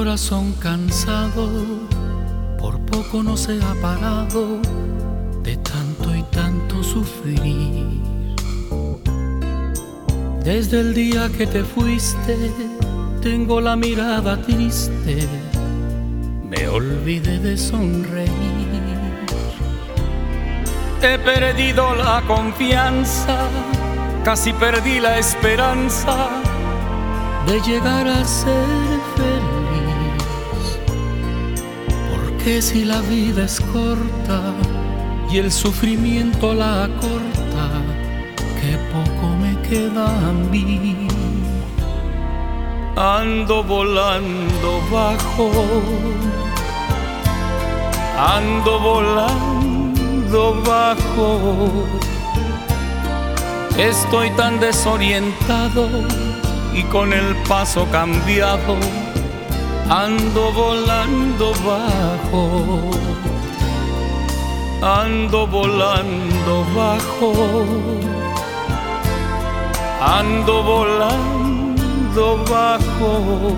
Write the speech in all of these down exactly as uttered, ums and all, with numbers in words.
corazón cansado por poco no se ha parado de tanto y tanto sufrir. Desde el día que te fuiste tengo la mirada triste, me olvidé de sonreír. He perdido la confianza, casi perdí la esperanza de llegar a ser feliz. Porque si la vida es corta y el sufrimiento la acorta, qué poco me queda a mí. Ando volando bajo, ando volando bajo. Estoy tan desorientado y con el paso cambiado, ando volando bajo, ando volando bajo, ando volando bajo.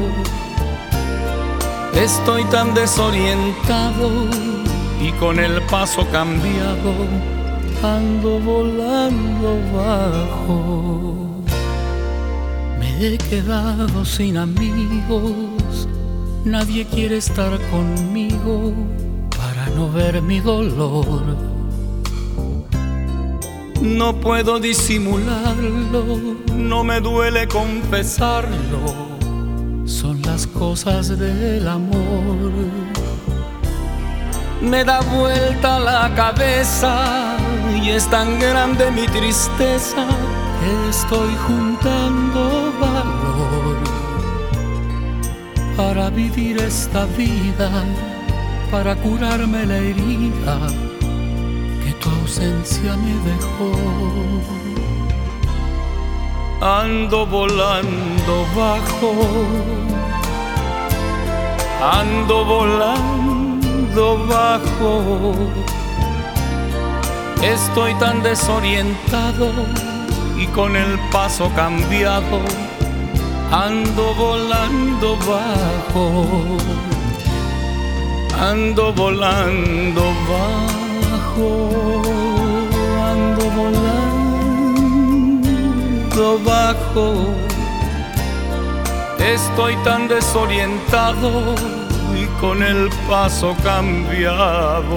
Estoy tan desorientado y con el paso cambiado, ando volando bajo. Me he quedado sin amigos, nadie quiere estar conmigo para no ver mi dolor. No puedo disimularlo, no me duele confesarlo, son las cosas del amor. Me da vuelta la cabeza y es tan grande mi tristeza que estoy juntando valor para vivir esta vida, para curarme la herida que tu ausencia me dejó. Ando volando bajo, ando volando bajo. Estoy tan desorientado y con el paso cambiado, ando volando bajo, ando volando bajo, ando volando bajo. Estoy tan desorientado y con el paso cambiado,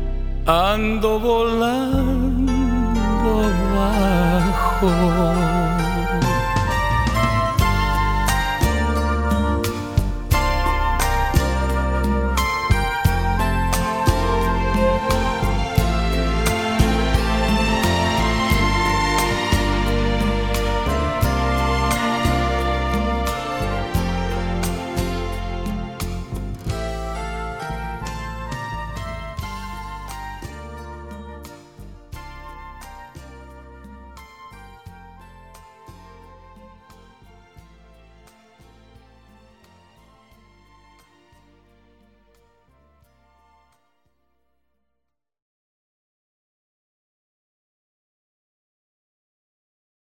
ando volando bajo.